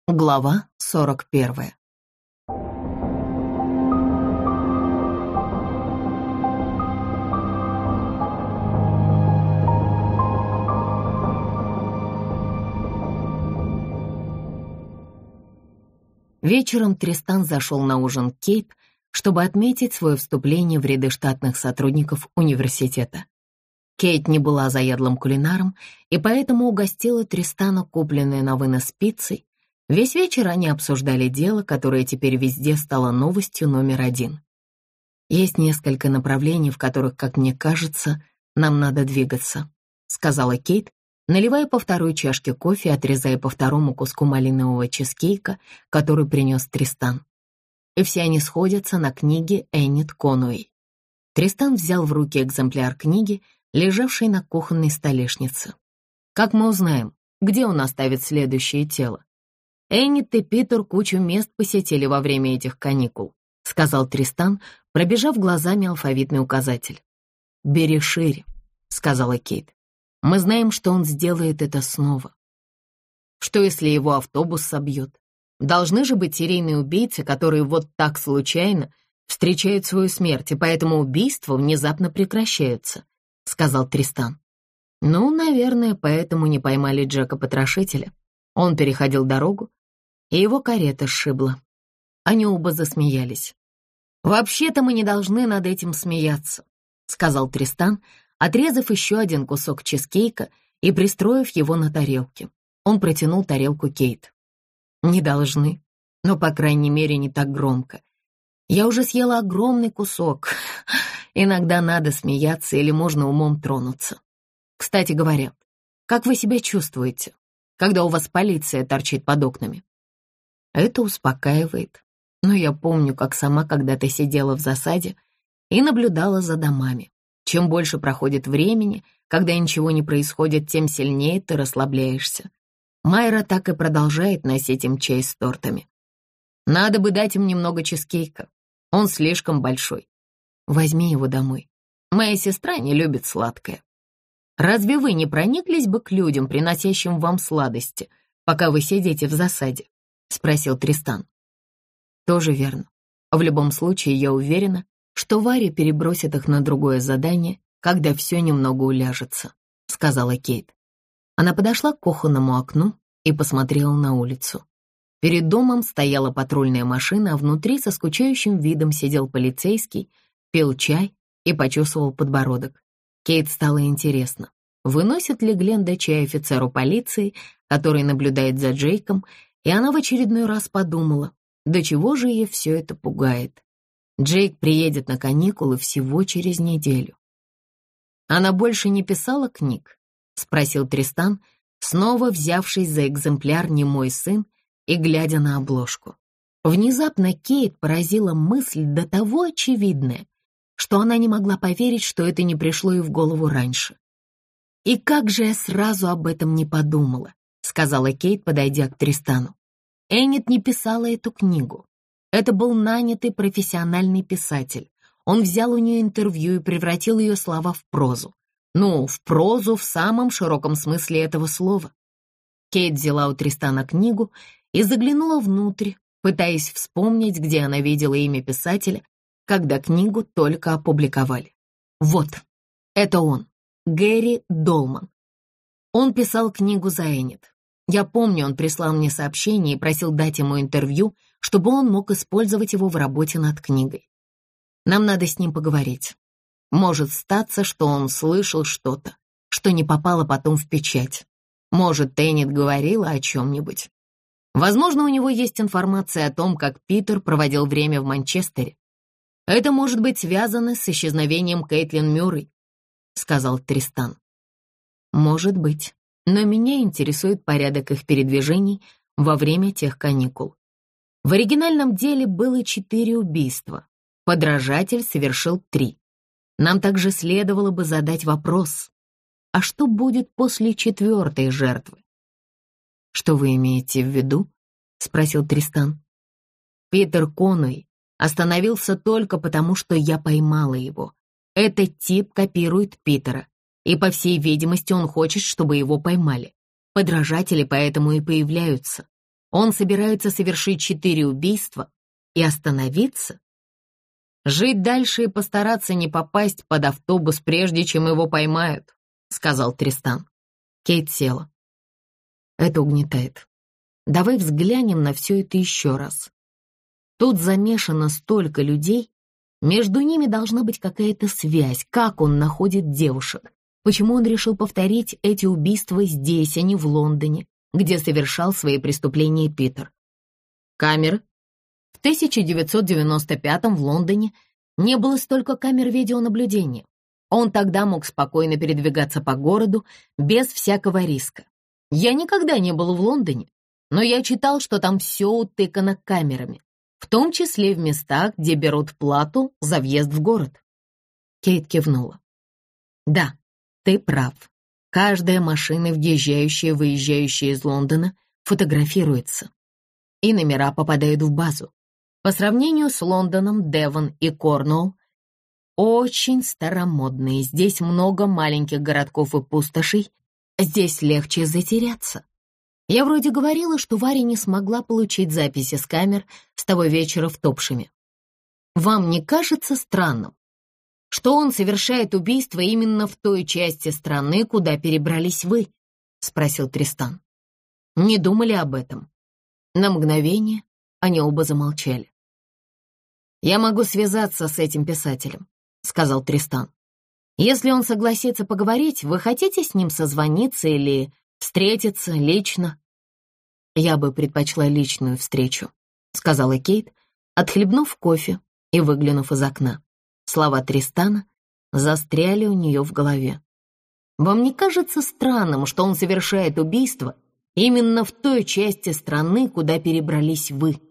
Глава 41. Вечером Тристан зашел на ужин к Кейт, чтобы отметить свое вступление в ряды штатных сотрудников университета. Кейт не была заядлым кулинаром и поэтому угостила Тристана купленной на вынос пиццей. Весь вечер они обсуждали дело, которое теперь везде стало новостью номер один. «Есть несколько направлений, в которых, как мне кажется, нам надо двигаться», сказала Кейт, наливая по второй чашке кофе и отрезая по второму куску малинового чизкейка, который принес Тристан. И все они сходятся на книге Эннет Конуэй. Тристан взял в руки экземпляр книги, лежавшей на кухонной столешнице. «Как мы узнаем, где он оставит следующее тело?» «Эннет и Питер кучу мест посетили во время этих каникул», сказал Тристан, пробежав глазами алфавитный указатель. «Бери шире», сказала Кейт. «Мы знаем, что он сделает это снова. Что, если его автобус собьет? Должны же быть серийные убийцы, которые вот так случайно встречают свою смерть, и поэтому убийства внезапно прекращаются», сказал Тристан. «Ну, наверное, поэтому не поймали Джека-потрошителя. Он переходил дорогу, и его карета сшибла». Они оба засмеялись. «Вообще-то мы не должны над этим смеяться», сказал Тристан, отрезав еще один кусок чизкейка и пристроив его на тарелке. Он протянул тарелку Кейт. «Не должны, но, по крайней мере, не так громко. Я уже съела огромный кусок. Иногда надо смеяться или можно умом тронуться. Кстати говоря, как вы себя чувствуете, когда у вас полиция торчит под окнами?» «Это успокаивает. Но я помню, как сама когда-то сидела в засаде и наблюдала за домами. Чем больше проходит времени, когда ничего не происходит, тем сильнее ты расслабляешься. Майра так и продолжает носить им чай с тортами. Надо бы дать им немного чизкейка. Он слишком большой. Возьми его домой. Моя сестра не любит сладкое. Разве вы не прониклись бы к людям, приносящим вам сладости, пока вы сидите в засаде?» спросил Тристан. «Тоже верно. В любом случае, я уверена, что Варя перебросит их на другое задание, когда все немного уляжется», сказала Кейт. Она подошла к кухонному окну и посмотрела на улицу. Перед домом стояла патрульная машина, а внутри со скучающим видом сидел полицейский, пил чай и почесывал подбородок. Кейт стало интересно, выносит ли Гленда чай офицеру полиции, который наблюдает за Джейком, и она в очередной раз подумала, до чего же ее все это пугает. Джейк приедет на каникулы всего через неделю. «Она больше не писала книг?» — спросил Тристан, снова взявшись за экземпляр «Не мой сын» и глядя на обложку. Внезапно Кейт поразила мысль до того очевидная, что она не могла поверить, что это не пришло ей в голову раньше. «И как же я сразу об этом не подумала», — сказала Кейт, подойдя к Тристану. «Эннет не писала эту книгу. Это был нанятый профессиональный писатель. Он взял у нее интервью и превратил ее слова в прозу. Ну, в прозу в самом широком смысле этого слова». Кейт взяла у Тристана книгу и заглянула внутрь, пытаясь вспомнить, где она видела имя писателя, когда книгу только опубликовали. Вот, это он, Гэри Долман. Он писал книгу за Эннет. Я помню, он прислал мне сообщение и просил дать ему интервью, чтобы он мог использовать его в работе над книгой. Нам надо с ним поговорить. Может статься, что он слышал что-то, что не попало потом в печать. Может, Эннет говорила о чем-нибудь. Возможно, у него есть информация о том, как Питер проводил время в Манчестере. Это может быть связано с исчезновением Кейтлин Мюррей, сказал Тристан. Может быть, но меня интересует порядок их передвижений во время тех каникул. В оригинальном деле было 4 убийства. Подражатель совершил 3. Нам также следовало бы задать вопрос, а что будет после 4-й жертвы? «Что вы имеете в виду?» — спросил Тристан. «Питер Конуэй остановился только потому, что я поймала его. Этот тип копирует Питера, и, по всей видимости, он хочет, чтобы его поймали. Подражатели поэтому и появляются. Он собирается совершить 4 убийства и остановиться? Жить дальше и постараться не попасть под автобус, прежде чем его поймают, сказал Тристан. Кейт села. Это угнетает. Давай взглянем на все это еще раз. Тут замешано столько людей, между ними должна быть какая-то связь. Как он находит девушек? Почему он решил повторить эти убийства здесь, а не в Лондоне, где совершал свои преступления Питер? Камеры. В 1995-м в Лондоне не было столько камер видеонаблюдения. Он тогда мог спокойно передвигаться по городу без всякого риска. Я никогда не был в Лондоне, но я читал, что там все утыкано камерами, в том числе в местах, где берут плату за въезд в город. Кейт кивнула. Да, ты прав. Каждая машина, въезжающая и выезжающая из Лондона, фотографируется. И номера попадают в базу. По сравнению с Лондоном, Девон и Корнуолл очень старомодные. Здесь много маленьких городков и пустошей. Здесь легче затеряться. Я вроде говорила, что Варя не смогла получить записи с камер с того вечера в Топшеме. Вам не кажется странным, что он совершает убийство именно в той части страны, куда перебрались вы? Спросил Тристан. Не думали об этом? На мгновение они оба замолчали. «Я могу связаться с этим писателем», — сказал Тристан. «Если он согласится поговорить, вы хотите с ним созвониться или встретиться лично?» «Я бы предпочла личную встречу», — сказала Кейт, отхлебнув кофе и выглянув из окна. Слова Тристана застряли у нее в голове. «Вам не кажется странным, что он совершает убийство именно в той части страны, куда перебрались вы?»